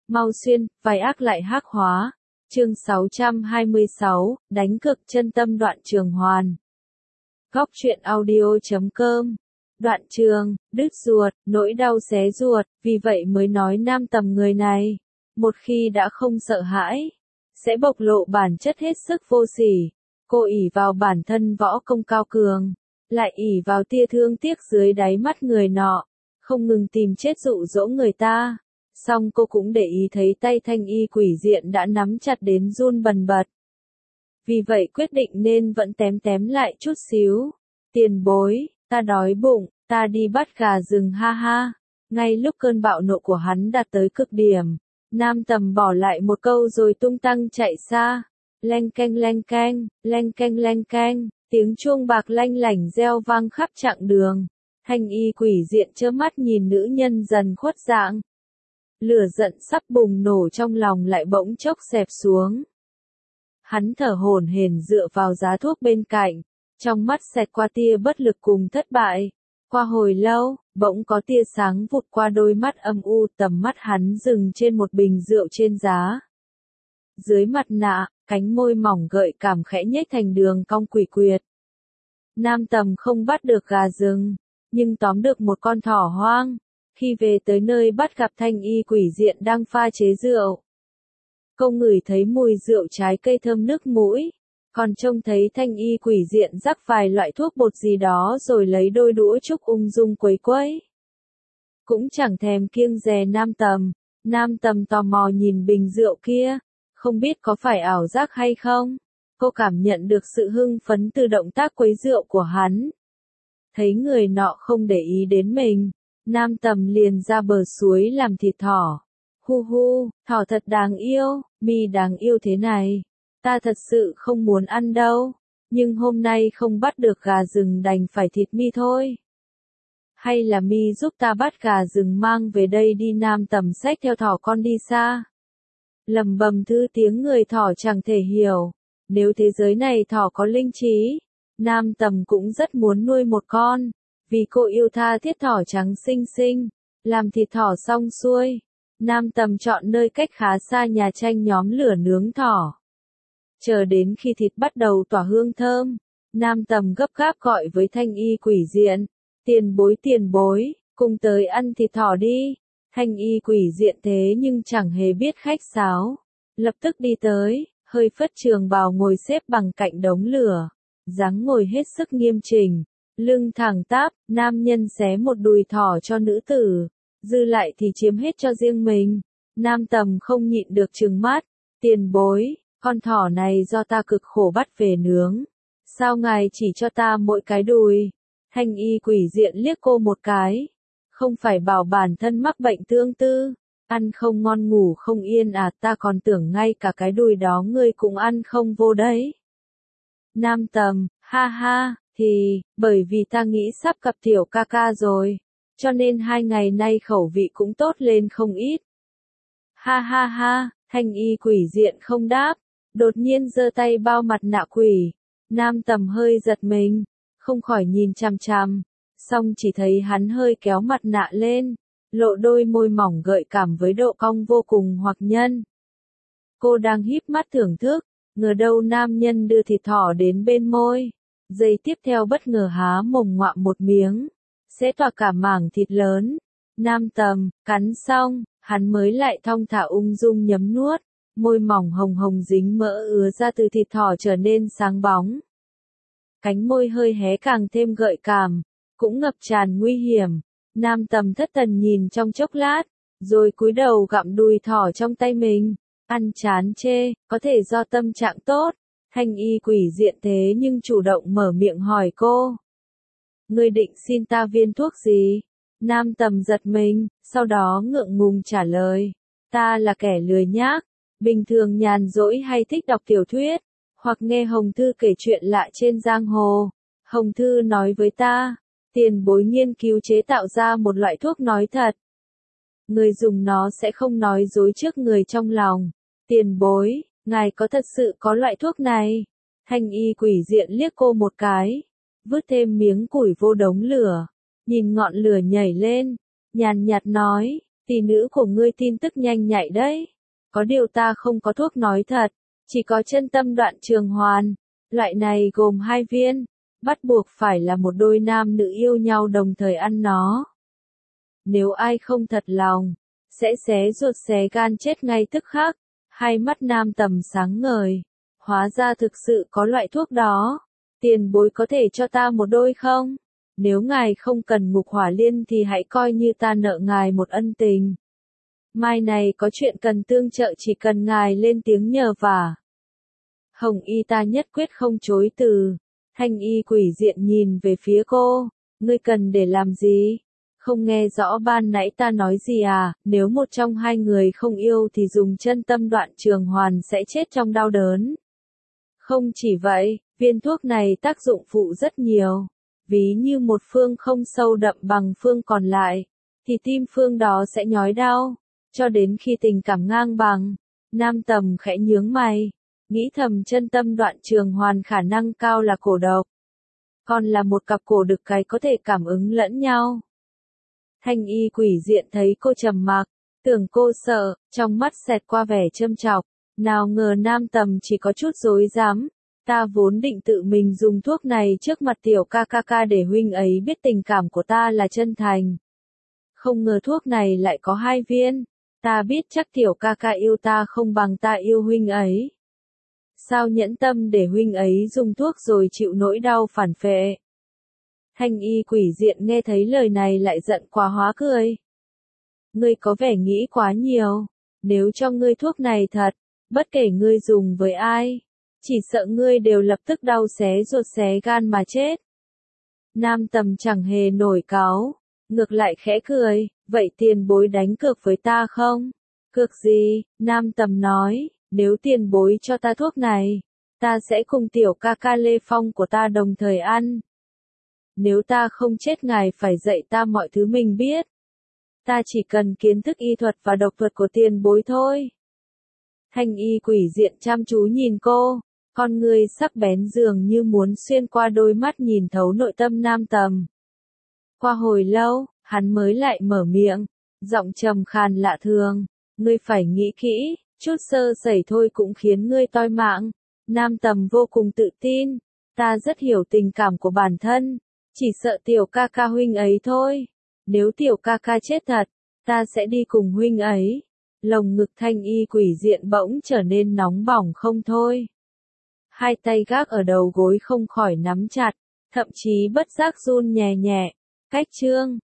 Mau xuyên, vai ác lại hắc hóa. Chương 626, đánh cực chân tâm đoạn trường hoàn. Góc truyện audio.com. Đoạn trường, đứt ruột, nỗi đau xé ruột, vì vậy mới nói nam tầm người này, một khi đã không sợ hãi, sẽ bộc lộ bản chất hết sức vô sỉ. Cô ỷ vào bản thân võ công cao cường, lại ỷ vào tia thương tiếc dưới đáy mắt người nọ, không ngừng tìm chết dụ dỗ người ta. Song cô cũng để ý thấy tay Thanh Y quỷ diện đã nắm chặt đến run bần bật. Vì vậy quyết định nên vẫn tém lại chút xíu. Tiền bối, ta đói bụng, ta đi bắt gà rừng ha ha. Ngay lúc cơn bạo nộ của hắn đạt tới cực điểm, nam tầm bỏ lại một câu rồi tung tăng chạy xa. Leng keng leng keng, leng keng leng keng, tiếng chuông bạc lanh lảnh reo vang khắp chặng đường. Thanh Y quỷ diện trơ mắt nhìn nữ nhân dần khuất dạng. Lửa giận sắp bùng nổ trong lòng lại bỗng chốc xẹp xuống. Hắn thở hổn hển dựa vào giá thuốc bên cạnh, trong mắt xẹt qua tia bất lực cùng thất bại. Qua hồi lâu, bỗng có tia sáng vụt qua đôi mắt âm u, tầm mắt hắn dừng trên một bình rượu trên giá. Dưới mặt nạ, cánh môi mỏng gợi cảm khẽ nhếch thành đường cong quỷ quyệt. Nam tầm không bắt được gà rừng, nhưng tóm được một con thỏ hoang. Khi về tới nơi bắt gặp Thanh Y quỷ diện đang pha chế rượu. Cô ngửi thấy mùi rượu trái cây thơm nức mũi, còn trông thấy Thanh Y quỷ diện rắc vài loại thuốc bột gì đó rồi lấy đôi đũa trúc ung dung quấy quấy. Cũng chẳng thèm kiêng dè nam tầm tò mò nhìn bình rượu kia, không biết có phải ảo giác hay không. Cô cảm nhận được sự hưng phấn từ động tác quấy rượu của hắn. Thấy người nọ không để ý đến mình, nam tầm liền ra bờ suối làm thịt thỏ. Hu hu, thỏ thật đáng yêu, mi đáng yêu thế này. Ta thật sự không muốn ăn đâu, nhưng hôm nay không bắt được gà rừng đành phải thịt mi thôi. Hay là mi giúp ta bắt gà rừng mang về đây đi. Nam tầm xách theo thỏ con đi xa. Lầm bầm thư tiếng người thỏ chẳng thể hiểu. Nếu thế giới này thỏ có linh trí, nam tầm cũng rất muốn nuôi một con. Vì cô yêu tha thiết thỏ trắng xinh xinh. Làm thịt thỏ xong xuôi, nam tầm chọn nơi cách khá xa nhà tranh nhóm lửa nướng thỏ. Chờ đến khi thịt bắt đầu tỏa hương thơm, nam tầm gấp gáp gọi với Thanh Y quỷ diện. Tiền bối, cùng tới ăn thịt thỏ đi. Thanh Y quỷ diện thế nhưng chẳng hề biết khách sáo. Lập tức đi tới, hơi phất trường bào ngồi xếp bằng cạnh đống lửa. Dáng ngồi hết sức nghiêm chỉnh, lưng thẳng tắp, nam nhân xé một đùi thỏ cho nữ tử, dư lại thì chiếm hết cho riêng mình. Nam tầm không nhịn được trừng mắt. Tiền bối, con thỏ này do ta cực khổ bắt về nướng. Sao ngài chỉ cho ta mỗi cái đùi? Thanh Y quỷ diện liếc cô một cái. Không phải bảo bản thân mắc bệnh tương tư, ăn không ngon ngủ không yên à, ta còn tưởng ngay cả cái đùi đó ngươi cũng ăn không vô đấy. Nam tầm, ha ha, thì, bởi vì ta nghĩ sắp gặp tiểu ca ca rồi, cho nên 2 ngày nay khẩu vị cũng tốt lên không ít. Ha ha ha, Thanh Y quỷ diện không đáp, đột nhiên giơ tay bao mặt nạ quỷ. Nam tầm hơi giật mình, không khỏi nhìn chằm chằm, song chỉ thấy hắn hơi kéo mặt nạ lên, lộ đôi môi mỏng gợi cảm với độ cong vô cùng hoặc nhân. Cô đang híp mắt thưởng thức, ngờ đâu nam nhân đưa thịt thỏ đến bên môi. Giây tiếp theo bất ngờ há mồm ngoạm một miếng, sẽ tỏa cả mảng thịt lớn. Nam tầm, cắn xong, hắn mới lại thong thả ung dung nhấm nuốt, môi mỏng hồng hồng dính mỡ ứa ra từ thịt thỏ trở nên sáng bóng. Cánh môi hơi hé càng thêm gợi cảm, cũng ngập tràn nguy hiểm. Nam tầm thất thần nhìn trong chốc lát, rồi cúi đầu gặm đùi thỏ trong tay mình. Ăn chán chê, có thể do tâm trạng tốt. Thanh Y quỷ diện thế nhưng chủ động mở miệng hỏi cô. Ngươi định xin ta viên thuốc gì? Nam tầm giật mình, sau đó ngượng ngùng trả lời. Ta là kẻ lười nhác, bình thường nhàn rỗi hay thích đọc tiểu thuyết, hoặc nghe Hồng Thư kể chuyện lạ trên giang hồ. Hồng Thư nói với ta, tiền bối nghiên cứu chế tạo ra một loại thuốc nói thật. Người dùng nó sẽ không nói dối trước người trong lòng. Tiền bối, ngài có thật sự có loại thuốc này? Thanh Y quỷ diện liếc cô một cái, vứt thêm miếng củi vô đống lửa, nhìn ngọn lửa nhảy lên, nhàn nhạt nói, tỷ nữ của ngươi tin tức nhanh nhạy đấy. Có điều ta không có thuốc nói thật, chỉ có chân tâm đoạn trường hoàn. Loại này gồm 2 viên, bắt buộc phải là một đôi nam nữ yêu nhau đồng thời ăn nó. Nếu ai không thật lòng, sẽ xé ruột xé gan chết ngay tức khắc. Hai mắt Nam Tầm sáng ngời. Hóa ra thực sự có loại thuốc đó. Tiền bối có thể cho ta một đôi không? Nếu ngài không cần ngục hỏa liên thì hãy coi như ta nợ ngài một ân tình. Mai này có chuyện cần tương trợ, chỉ cần ngài lên tiếng nhờ vả. Hồng y ta nhất quyết không chối từ. Thanh y quỷ diện nhìn về phía cô. Ngươi cần để làm gì? Không nghe rõ ban nãy ta nói gì à? Nếu một trong hai người không yêu thì dùng chân tâm đoạn trường hoàn sẽ chết trong đau đớn. Không chỉ vậy, viên thuốc này tác dụng phụ rất nhiều. Ví như một phương không sâu đậm bằng phương còn lại, thì tim phương đó sẽ nhói đau, cho đến khi tình cảm ngang bằng. Nam Tầm khẽ nhướng mày, nghĩ thầm chân tâm đoạn trường hoàn khả năng cao là cổ độc. Còn là một cặp cổ đực cái có thể cảm ứng lẫn nhau. Thanh y quỷ diện thấy cô trầm mặc, tưởng cô sợ, trong mắt xẹt qua vẻ châm chọc. Nào ngờ Nam Tầm chỉ có chút rối rắm. Ta vốn định tự mình dùng thuốc này trước mặt tiểu ca để huynh ấy biết tình cảm của ta là chân thành. Không ngờ thuốc này lại có 2 viên. Ta biết chắc tiểu ca yêu ta không bằng ta yêu huynh ấy. Sao nhẫn tâm để huynh ấy dùng thuốc rồi chịu nỗi đau phản phệ. Thanh y quỷ diện nghe thấy lời này lại giận quá hóa cười. Ngươi có vẻ nghĩ quá nhiều. Nếu cho ngươi thuốc này thật, bất kể ngươi dùng với ai, chỉ sợ ngươi đều lập tức đau xé ruột xé gan mà chết. Nam Tầm chẳng hề nổi cáu, ngược lại khẽ cười, vậy tiền bối đánh cược với ta không? Cược gì? Nam Tầm nói, nếu tiền bối cho ta thuốc này, ta sẽ cùng tiểu ca Lê Phong của ta đồng thời ăn. Nếu ta không chết ngài phải dạy ta mọi thứ mình biết. Ta chỉ cần kiến thức y thuật và độc thuật của tiền bối thôi. Thanh y quỷ diện chăm chú nhìn cô, con người sắc bén dường như muốn xuyên qua đôi mắt nhìn thấu nội tâm Nam Tầm. Qua hồi lâu, hắn mới lại mở miệng, giọng trầm khàn lạ thường, ngươi phải nghĩ kỹ, chút sơ sẩy thôi cũng khiến ngươi toi mạng. Nam Tầm vô cùng tự tin, ta rất hiểu tình cảm của bản thân, chỉ sợ tiểu ca huynh ấy thôi. Nếu tiểu ca chết thật, ta sẽ đi cùng huynh ấy. Lồng ngực thanh y quỷ diện bỗng trở nên nóng bỏng không thôi. Hai tay gác ở đầu gối không khỏi nắm chặt, thậm chí bất giác run nhẹ nhẹ. Cách chương